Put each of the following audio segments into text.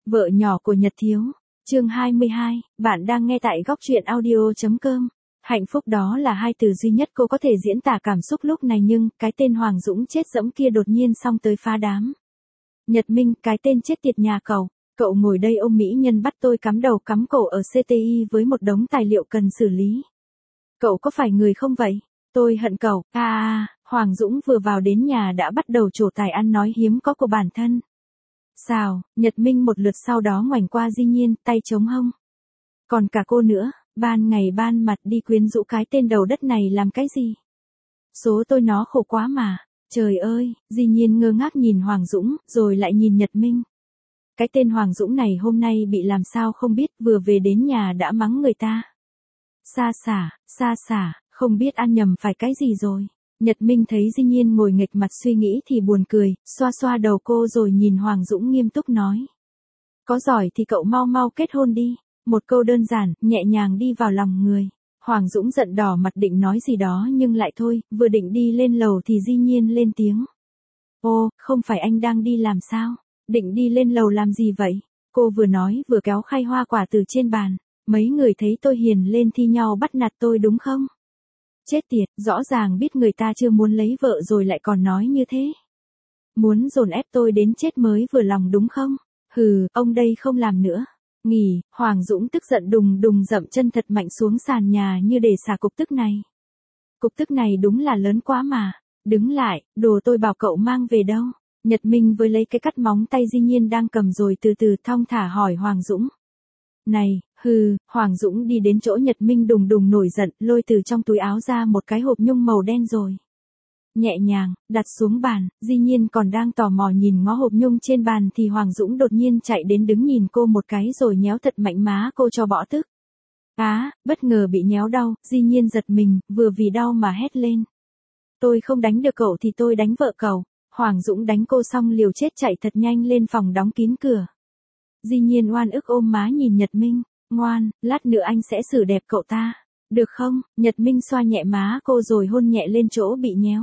Vợ nhỏ của Nhật Thiếu. Chương 22, bạn đang nghe tại góc truyện audio.com. Hạnh phúc đó là hai từ duy nhất cô có thể diễn tả cảm xúc lúc này, nhưng cái tên Hoàng Dũng chết dẫm kia đột nhiên xông tới phá đám. Nhật Minh, cái tên chết tiệt nhà cậu ngồi đây ôm mỹ nhân bắt tôi cắm đầu cắm cổ ở CTI với một đống tài liệu cần xử lý. Cậu có phải người không vậy? Tôi hận cậu. Hoàng Dũng vừa vào đến nhà đã bắt đầu trổ tài ăn nói hiếm có của bản thân. Xào, Nhật Minh một lượt sau đó ngoảnh qua Di Nhiên, tay chống hông. Còn cả cô nữa, ban ngày ban mặt đi quyến rũ cái tên đầu đất này làm cái gì? Số tôi nó khổ quá mà. Trời ơi, Di Nhiên ngơ ngác nhìn Hoàng Dũng, rồi lại nhìn Nhật Minh. Cái tên Hoàng Dũng này hôm nay bị làm sao không biết, vừa về đến nhà đã mắng người ta. Xa xả, không biết ăn nhầm phải cái gì rồi. Nhật Minh thấy Di Nhiên ngồi nghệch mặt suy nghĩ thì buồn cười, xoa xoa đầu cô rồi nhìn Hoàng Dũng nghiêm túc nói. Có giỏi thì cậu mau kết hôn đi. Một câu đơn giản, nhẹ nhàng đi vào lòng người. Hoàng Dũng giận đỏ mặt định nói gì đó nhưng lại thôi, vừa định đi lên lầu thì Di Nhiên lên tiếng. Ô, không phải anh đang đi làm sao? Định đi lên lầu làm gì vậy? Cô vừa nói vừa kéo khay hoa quả từ trên bàn. Mấy người thấy tôi hiền lên thi nhau bắt nạt tôi đúng không? Chết tiệt, rõ ràng biết người ta chưa muốn lấy vợ rồi lại còn nói như thế. Muốn dồn ép tôi đến chết mới vừa lòng đúng không? Hừ, ông đây không làm nữa. Nghỉ, Hoàng Dũng tức giận đùng dậm chân thật mạnh xuống sàn nhà như để xả cục tức này. Cục tức này đúng là lớn quá mà. Đứng lại, đồ tôi bảo cậu mang về đâu? Nhật Minh với lấy cái cắt móng tay Di Nhiên đang cầm rồi từ từ thong thả hỏi Hoàng Dũng. Này, Hoàng Dũng đi đến chỗ Nhật Minh đùng nổi giận, lôi từ trong túi áo ra một cái hộp nhung màu đen rồi. Nhẹ nhàng, đặt xuống bàn, Di Nhiên còn đang tò mò nhìn ngó hộp nhung trên bàn thì Hoàng Dũng đột nhiên chạy đến đứng nhìn cô một cái rồi nhéo thật mạnh má cô cho bỏ tức. Bất ngờ bị nhéo đau, Di Nhiên giật mình, vừa vì đau mà hét lên. Tôi không đánh được cậu thì tôi đánh vợ cậu. Hoàng Dũng đánh cô xong liều chết chạy thật nhanh lên phòng đóng kín cửa. Di Nhiên oan ức ôm má nhìn Nhật Minh, ngoan, lát nữa anh sẽ xử đẹp cậu ta. Được không? Nhật Minh xoa nhẹ má cô rồi hôn nhẹ lên chỗ bị nhéo.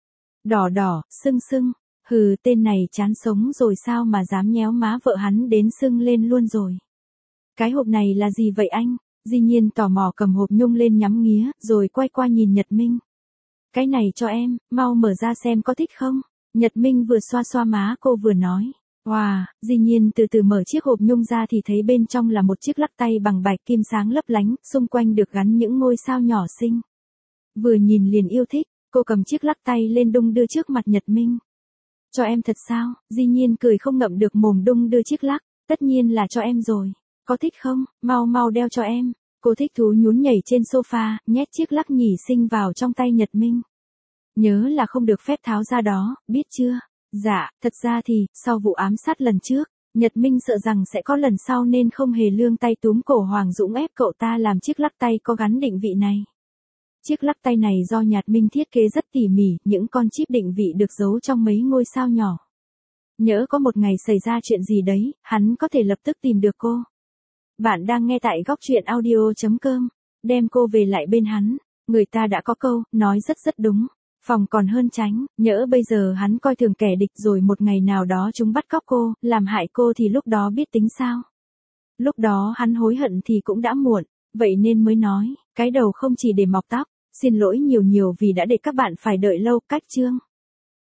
Đỏ, sưng. Tên này chán sống rồi sao mà dám nhéo má vợ hắn đến sưng lên luôn rồi. Cái hộp này là gì vậy anh? Di Nhiên tò mò cầm hộp nhung lên nhắm nghía, rồi quay qua nhìn Nhật Minh. Cái này cho em, mau mở ra xem có thích không? Nhật Minh vừa xoa má cô vừa nói. Wow, Di Nhiên từ từ mở chiếc hộp nhung ra thì thấy bên trong là một chiếc lắc tay bằng bạch kim sáng lấp lánh, xung quanh được gắn những ngôi sao nhỏ xinh. Vừa nhìn liền yêu thích, cô cầm chiếc lắc tay lên đung đưa trước mặt Nhật Minh. Cho em thật sao? Di Nhiên cười không ngậm được mồm đung đưa chiếc lắc, tất nhiên là cho em rồi. Có thích không? Mau đeo cho em. Cô thích thú nhún nhảy trên sofa, nhét chiếc lắc nhỉ xinh vào trong tay Nhật Minh. Nhớ là không được phép tháo ra đó, biết chưa? Dạ, thật ra thì, sau vụ ám sát lần trước, Nhật Minh sợ rằng sẽ có lần sau nên không hề lương tay túm cổ Hoàng Dũng ép cậu ta làm chiếc lắc tay có gắn định vị này. Chiếc lắc tay này do Nhật Minh thiết kế rất tỉ mỉ, những con chip định vị được giấu trong mấy ngôi sao nhỏ. Nhỡ có một ngày xảy ra chuyện gì đấy, hắn có thể lập tức tìm được cô. Bạn đang nghe tại góc truyện audio.com, đem cô về lại bên hắn, người ta đã có câu, nói rất đúng. Phòng còn hơn tránh, nhỡ bây giờ hắn coi thường kẻ địch rồi một ngày nào đó chúng bắt cóc cô, làm hại cô thì lúc đó biết tính sao. Lúc đó hắn hối hận thì cũng đã muộn, vậy nên mới nói, cái đầu không chỉ để mọc tóc, xin lỗi nhiều vì đã để các bạn phải đợi lâu, cách chương.